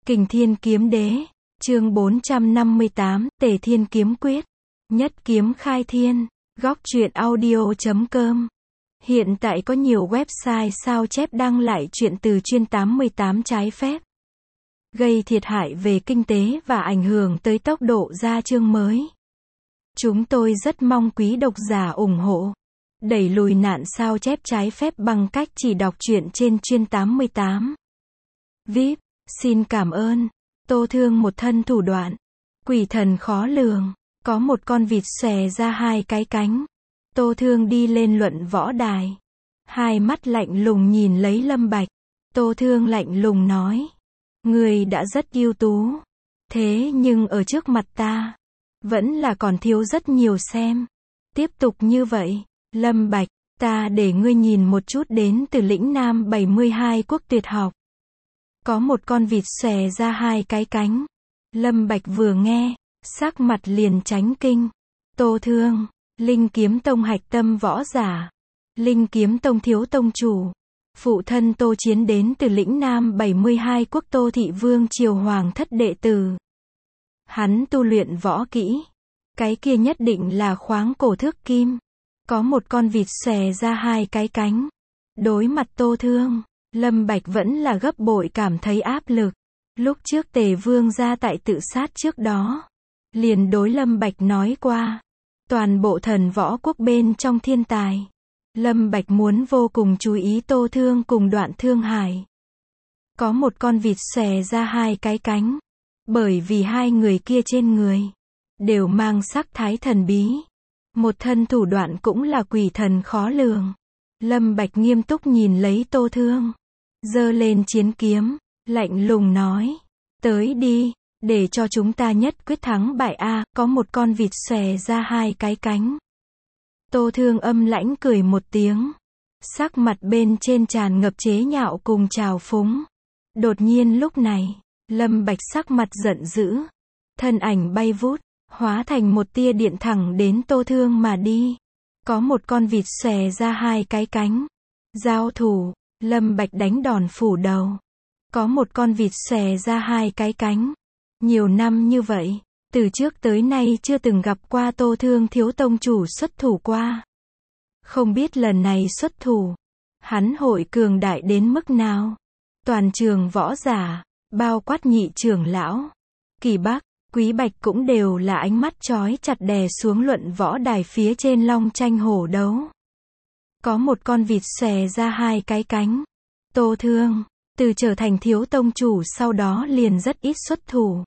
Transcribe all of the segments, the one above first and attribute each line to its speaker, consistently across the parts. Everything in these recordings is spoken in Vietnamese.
Speaker 1: Kình Thiên Kiếm Đế, chương 458, Tề Thiên Kiếm Quyết, Nhất Kiếm Khai Thiên, Góc Truyện Audio.com. Hiện tại có nhiều website sao chép đăng lại truyện từ chuyên 88 trái phép, gây thiệt hại về kinh tế và ảnh hưởng tới tốc độ ra chương mới. Chúng tôi rất mong quý độc giả ủng hộ, đẩy lùi nạn sao chép trái phép bằng cách chỉ đọc truyện trên chuyên 88. VIP, xin cảm ơn. Tô Thương một thân thủ đoạn, quỷ thần khó lường, có một con vịt xòe ra hai cái cánh. Tô Thương đi lên luận võ đài, hai mắt lạnh lùng nhìn lấy Lâm Bạch. Tô Thương lạnh lùng nói, người đã rất ưu tú, thế nhưng ở trước mặt ta, vẫn là còn thiếu rất nhiều xem. Tiếp tục như vậy, Lâm Bạch, ta để ngươi nhìn một chút đến từ lĩnh Nam 72 quốc tuyệt học. Có một con vịt xòe ra hai cái cánh. Lâm Bạch vừa nghe, sắc mặt liền chánh kinh. Tô Thương, Linh Kiếm Tông hạch tâm võ giả, Linh Kiếm Tông thiếu tông chủ, phụ thân Tô Chiến đến từ lĩnh Nam 72 quốc Tô Thị Vương triều hoàng thất đệ tử. Hắn tu luyện võ kỹ, cái kia nhất định là khoáng cổ thước kim. Có một con vịt xòe ra hai cái cánh. Đối mặt Tô Thương, Lâm Bạch vẫn là gấp bội cảm thấy áp lực. Lúc trước Tề Vương gia tại tự sát trước đó, liền đối Lâm Bạch nói qua, toàn bộ thần võ quốc bên trong thiên tài, Lâm Bạch muốn vô cùng chú ý Tô Thương cùng Đoạn Thương Hải. Có một con vịt xòe ra hai cái cánh, bởi vì hai người kia trên người đều mang sắc thái thần bí, một thân thủ đoạn cũng là quỷ thần khó lường. Lâm Bạch nghiêm túc nhìn lấy Tô Thương, giơ lên chiến kiếm, lạnh lùng nói, tới đi, để cho chúng ta nhất quyết thắng bại a. Có một con vịt xòe ra hai cái cánh. Tô Thương âm lãnh cười một tiếng, sắc mặt bên trên tràn ngập chế nhạo cùng trào phúng. Đột nhiên lúc này, Lâm Bạch sắc mặt giận dữ, thân ảnh bay vút, hóa thành một tia điện thẳng đến Tô Thương mà đi. Có một con vịt xòe ra hai cái cánh. Giao thủ, Lâm Bạch đánh đòn phủ đầu. Có một con vịt xòe ra hai cái cánh. Nhiều năm như vậy, từ trước tới nay chưa từng gặp qua Tô Thương thiếu tông chủ xuất thủ qua. Không biết lần này xuất thủ, hắn hội cường đại đến mức nào. Toàn trường võ giả, bao quát nhị trưởng lão, Kỳ Bắc, Quý Bạch cũng đều là ánh mắt chói chặt đè xuống luận võ đài phía trên long tranh hổ đấu. Có một con vịt xòe ra hai cái cánh. Tô Thương, từ trở thành thiếu tông chủ sau đó liền rất ít xuất thủ.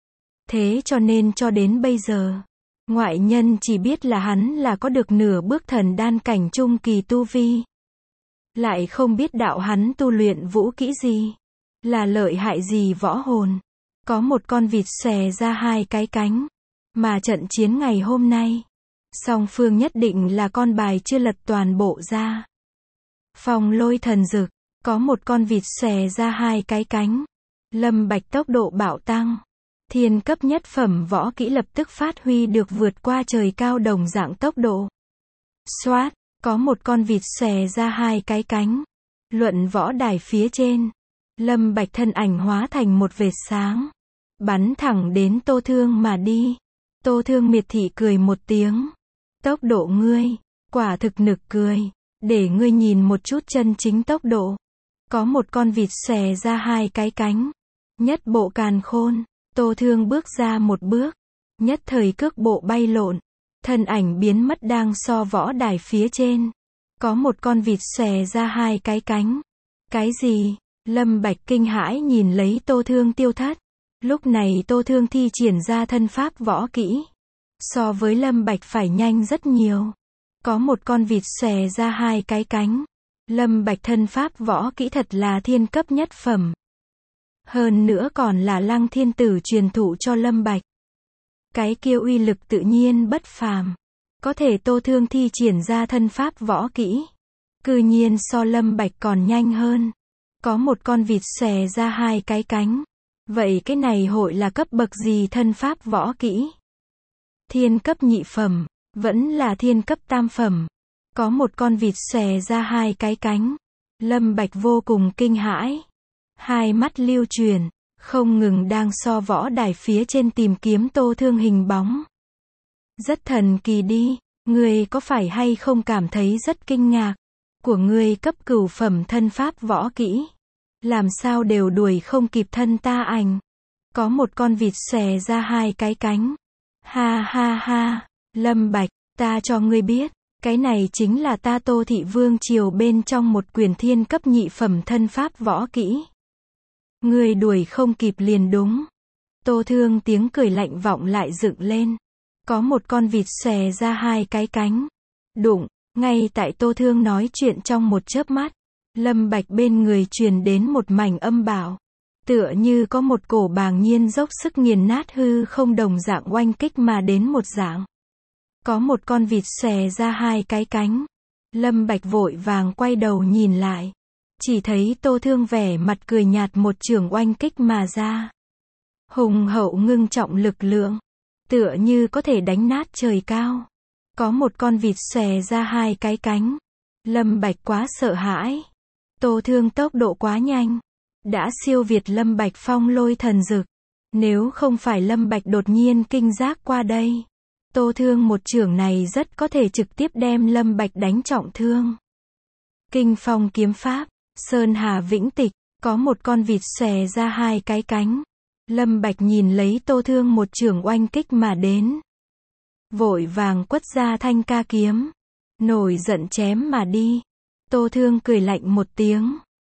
Speaker 1: Thế cho nên cho đến bây giờ, ngoại nhân chỉ biết là hắn là có được nửa bước thần đan cảnh trung kỳ tu vi. Lại không biết đạo hắn tu luyện vũ kỹ gì, là lợi hại gì võ hồn. Có một con vịt xòe ra hai cái cánh. Mà trận chiến ngày hôm nay, song phương nhất định là con bài chưa lật toàn bộ ra. Phong Lôi Thần Dực, có một con vịt xòe ra hai cái cánh. Lâm Bạch tốc độ bạo tăng, thiên cấp nhất phẩm võ kỹ lập tức phát huy được vượt qua trời cao đồng dạng tốc độ. Xoát, có một con vịt xòe ra hai cái cánh. Luận võ đài phía trên, Lâm Bạch thân ảnh hóa thành một vệt sáng, bắn thẳng đến Tô Thương mà đi. Tô Thương miệt thị cười một tiếng. Tốc độ ngươi, quả thực nực cười, để ngươi nhìn một chút chân chính tốc độ. Có một con vịt xòe ra hai cái cánh. Nhất bộ càn khôn, Tô Thương bước ra một bước, nhất thời cước bộ bay lộn, thân ảnh biến mất đang so võ đài phía trên. Có một con vịt xòe ra hai cái cánh. Cái gì? Lâm Bạch kinh hãi nhìn lấy Tô Thương tiêu thất. Lúc này Tô Thương thi triển ra thân pháp võ kỹ, so với Lâm Bạch phải nhanh rất nhiều. Có một con vịt xòe ra hai cái cánh. Lâm Bạch thân pháp võ kỹ thật là thiên cấp nhất phẩm. Hơn nữa còn là Lăng Thiên Tử truyền thụ cho Lâm Bạch. Cái kia uy lực tự nhiên bất phàm. Có thể Tô Thương thi triển ra thân pháp võ kỹ, cư nhiên so Lâm Bạch còn nhanh hơn. Có một con vịt xòe ra hai cái cánh. Vậy cái này hội là cấp bậc gì thân pháp võ kỹ? Thiên cấp nhị phẩm, vẫn là thiên cấp tam phẩm. Có một con vịt xòe ra hai cái cánh. Lâm Bạch vô cùng kinh hãi, hai mắt lưu truyền, không ngừng đang so võ đài phía trên tìm kiếm Tô Thương hình bóng. Rất thần kỳ đi, ngươi có phải hay không cảm thấy rất kinh ngạc, của ngươi cấp cửu phẩm thân pháp võ kỹ, làm sao đều đuổi không kịp thân ta ảnh. Có một con vịt xòe ra hai cái cánh. Ha ha ha, Lâm Bạch, ta cho ngươi biết, cái này chính là ta Tô Thị Vương triều bên trong một quyển thiên cấp nhị phẩm thân pháp võ kỹ. Ngươi đuổi không kịp liền đúng. Tô Thương tiếng cười lạnh vọng lại dựng lên. Có một con vịt xòe ra hai cái cánh. Đụng, ngay tại Tô Thương nói chuyện trong một chớp mắt, Lâm Bạch bên người truyền đến một mảnh âm bạo. Tựa như có một cổ bàng nhiên dốc sức nghiền nát hư không đồng dạng oanh kích mà đến một dạng. Có một con vịt xòe ra hai cái cánh. Lâm Bạch vội vàng quay đầu nhìn lại. Chỉ thấy Tô Thương vẻ mặt cười nhạt một chưởng oanh kích mà ra. Hùng hậu ngưng trọng lực lượng. Tựa như có thể đánh nát trời cao. Có một con vịt xòe ra hai cái cánh. Lâm Bạch quá sợ hãi. Tô Thương tốc độ quá nhanh. Đã siêu việt Lâm Bạch phong lôi thần dực. Nếu không phải Lâm Bạch đột nhiên kinh giác qua đây, Tô Thương một chưởng này rất có thể trực tiếp đem Lâm Bạch đánh trọng thương. Kinh phong kiếm pháp, Sơn Hà Vĩnh Tịch, có một con vịt xòe ra hai cái cánh. Lâm Bạch nhìn lấy Tô Thương một chưởng oanh kích mà đến. Vội vàng quất ra thanh ca kiếm. Nổi giận chém mà đi. Tô Thương cười lạnh một tiếng.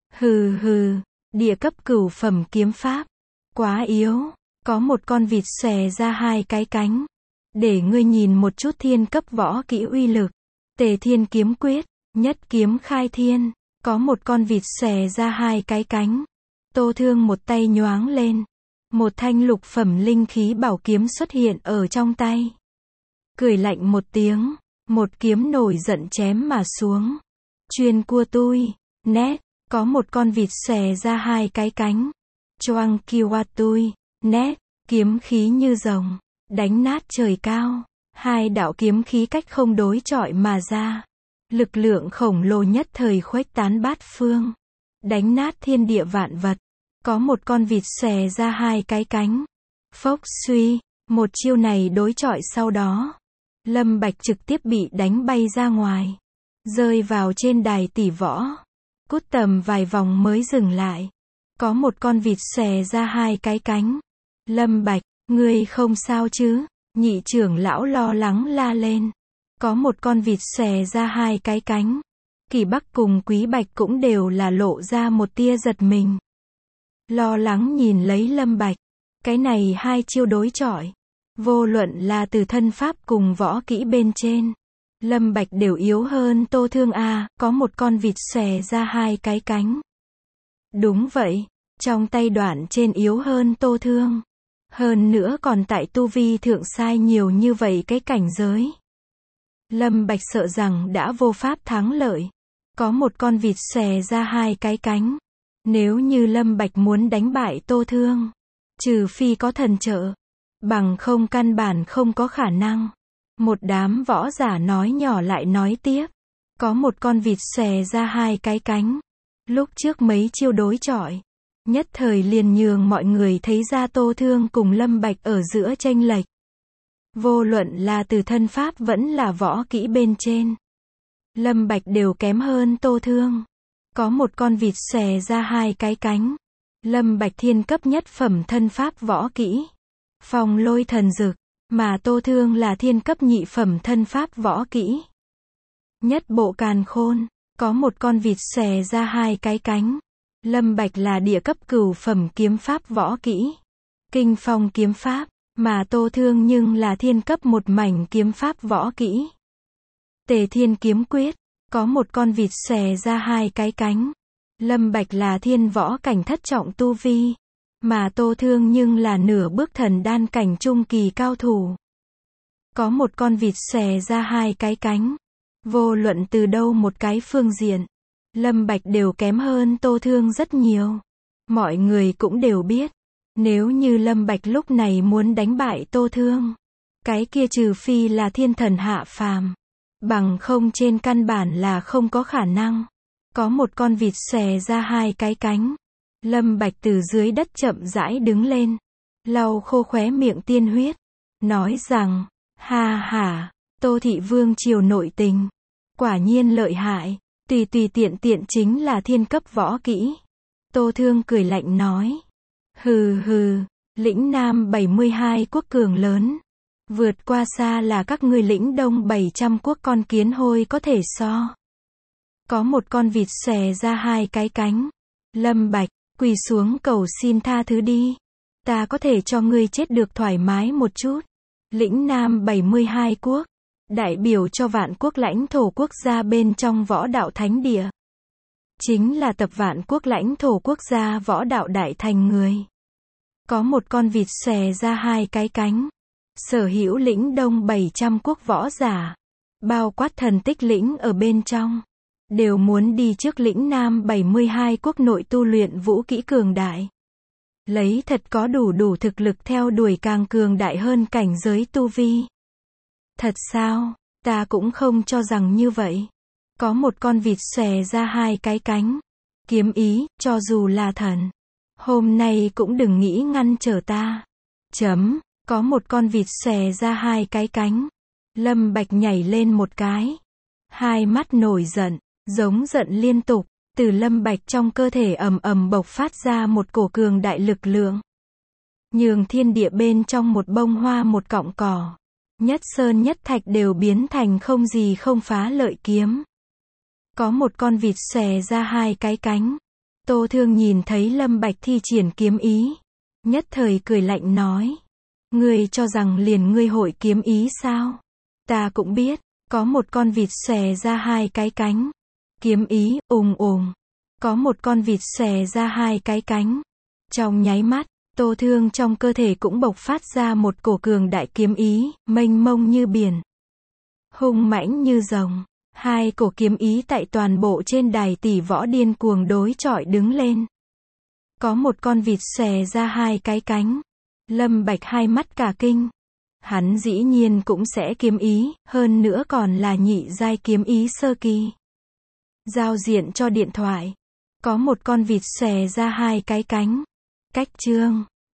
Speaker 1: Hừ hừ, địa cấp cửu phẩm kiếm pháp. Quá yếu, có một con vịt xòe ra hai cái cánh. Để ngươi nhìn một chút thiên cấp võ kỹ uy lực. Tề Thiên Kiếm Quyết, nhất kiếm khai thiên. Có một con vịt xòe ra hai cái cánh. Tô Thương một tay nhoáng lên. Một thanh lục phẩm linh khí bảo kiếm xuất hiện ở trong tay. Cười lạnh một tiếng, một kiếm nổi giận chém mà xuống. Chuyên cua tui, nét, có một con vịt xòe ra hai cái cánh. Choang kiwa tui, nét, kiếm khí như rồng, đánh nát trời cao. Hai đạo kiếm khí cách không đối chọi mà ra. Lực lượng khổng lồ nhất thời khuếch tán bát phương. Đánh nát thiên địa vạn vật. Có một con vịt xòe ra hai cái cánh. Phốc suy, một chiêu này đối chọi sau đó. Lâm Bạch trực tiếp bị đánh bay ra ngoài. Rơi vào trên đài tỷ võ. Cút tầm vài vòng mới dừng lại. Có một con vịt xòe ra hai cái cánh. Lâm Bạch, ngươi không sao chứ? Nhị trưởng lão lo lắng la lên. Có một con vịt xòe ra hai cái cánh. Kỳ Bắc cùng Quý Bạch cũng đều là lộ ra một tia giật mình. Lo lắng nhìn lấy Lâm Bạch. Cái này hai chiêu đối chọi. Vô luận là từ thân pháp cùng võ kỹ bên trên. Lâm Bạch đều yếu hơn Tô Thương a, có một con vịt xòe ra hai cái cánh. Đúng vậy, trong tay đoạn trên yếu hơn Tô Thương. Hơn nữa còn tại tu vi thượng sai nhiều như vậy cái cảnh giới. Lâm Bạch sợ rằng đã vô pháp thắng lợi. Có một con vịt xòe ra hai cái cánh. Nếu như Lâm Bạch muốn đánh bại Tô Thương, trừ phi có thần trợ, bằng không căn bản không có khả năng. Một đám võ giả nói nhỏ lại nói tiếp. Có một con vịt xòe ra hai cái cánh. Lúc trước mấy chiêu đối chọi, nhất thời liền nhường mọi người thấy ra Tô Thương cùng Lâm Bạch ở giữa chênh lệch. Vô luận là từ thân pháp vẫn là võ kỹ bên trên, Lâm Bạch đều kém hơn Tô Thương. Có một con vịt xòe ra hai cái cánh. Lâm Bạch thiên cấp nhất phẩm thân pháp võ kỹ. Phong lôi thần dực. Mà Tô Thương là thiên cấp nhị phẩm thân pháp võ kỹ. Nhất bộ càn khôn. Có một con vịt xòe ra hai cái cánh. Lâm Bạch là địa cấp cửu phẩm kiếm pháp võ kỹ. Kinh phong kiếm pháp. Mà Tô Thương nhưng là thiên cấp một mảnh kiếm pháp võ kỹ. Tề Thiên Kiếm Quyết. Có một con vịt xòe ra hai cái cánh. Lâm Bạch là thiên võ cảnh thất trọng tu vi. Mà Tô Thương nhưng là nửa bước thần đan cảnh trung kỳ cao thủ. Có một con vịt xòe ra hai cái cánh. Vô luận từ đâu một cái phương diện, Lâm Bạch đều kém hơn Tô Thương rất nhiều. Mọi người cũng đều biết, nếu như Lâm Bạch lúc này muốn đánh bại Tô Thương, cái kia trừ phi là thiên thần hạ phàm, bằng không trên căn bản là không có khả năng. Có một con vịt xòe ra hai cái cánh. Lâm Bạch từ dưới đất chậm rãi đứng lên, lau khô khóe miệng tiên huyết, nói rằng, ha ha, Tô thị vương triều nội tình, quả nhiên lợi hại, tùy tùy tiện tiện chính là thiên cấp võ kỹ. Tô Thương cười lạnh nói, hừ hừ, lĩnh Nam 72 quốc cường lớn, vượt qua xa là các ngươi lĩnh Đông 700 quốc con kiến hôi có thể so. Có một con vịt xòe ra hai cái cánh. Lâm Bạch, quỳ xuống cầu xin tha thứ đi. Ta có thể cho ngươi chết được thoải mái một chút. Lĩnh Nam 72 quốc, đại biểu cho vạn quốc lãnh thổ quốc gia bên trong võ đạo thánh địa. Chính là tập vạn quốc lãnh thổ quốc gia võ đạo đại thành người. Có một con vịt xòe ra hai cái cánh. Sở hữu lĩnh Đông 700 quốc võ giả, bao quát thần tích lĩnh ở bên trong, đều muốn đi trước lĩnh Nam 72 quốc nội tu luyện vũ kỹ cường đại. Lấy thật có đủ thực lực theo đuổi càng cường đại hơn cảnh giới tu vi. Thật sao? Ta cũng không cho rằng như vậy. Có một con vịt xòe ra hai cái cánh. Kiếm ý, cho dù là thần, hôm nay cũng đừng nghĩ ngăn trở ta. Có một con vịt xòe ra hai cái cánh. Lâm Bạch nhảy lên một cái. Hai mắt nổi giận, giống giận liên tục. Từ Lâm Bạch trong cơ thể ầm ầm bộc phát ra một cổ cường đại lực lượng. Nhường thiên địa bên trong một bông hoa một cọng cỏ. Nhất sơn nhất thạch đều biến thành không gì không phá lợi kiếm. Có một con vịt xòe ra hai cái cánh. Tô Thương nhìn thấy Lâm Bạch thi triển kiếm ý. Nhất thời cười lạnh nói. Ngươi cho rằng liền ngươi hội kiếm ý sao? Ta cũng biết, có một con vịt xòe ra hai cái cánh. Kiếm ý, có một con vịt xòe ra hai cái cánh. Trong nháy mắt, Tô Thương trong cơ thể cũng bộc phát ra một cổ cường đại kiếm ý, mênh mông như biển, hung mãnh như rồng. Hai cổ kiếm ý tại toàn bộ trên đài tỷ võ điên cuồng đối chọi đứng lên. Có một con vịt xòe ra hai cái cánh. Lâm Bạch hai mắt cả kinh. Hắn dĩ nhiên cũng sẽ kiếm ý, hơn nữa còn là nhị giai kiếm ý sơ kỳ. Giao diện cho điện thoại. Có một con vịt xòe ra hai cái cánh. Cách chương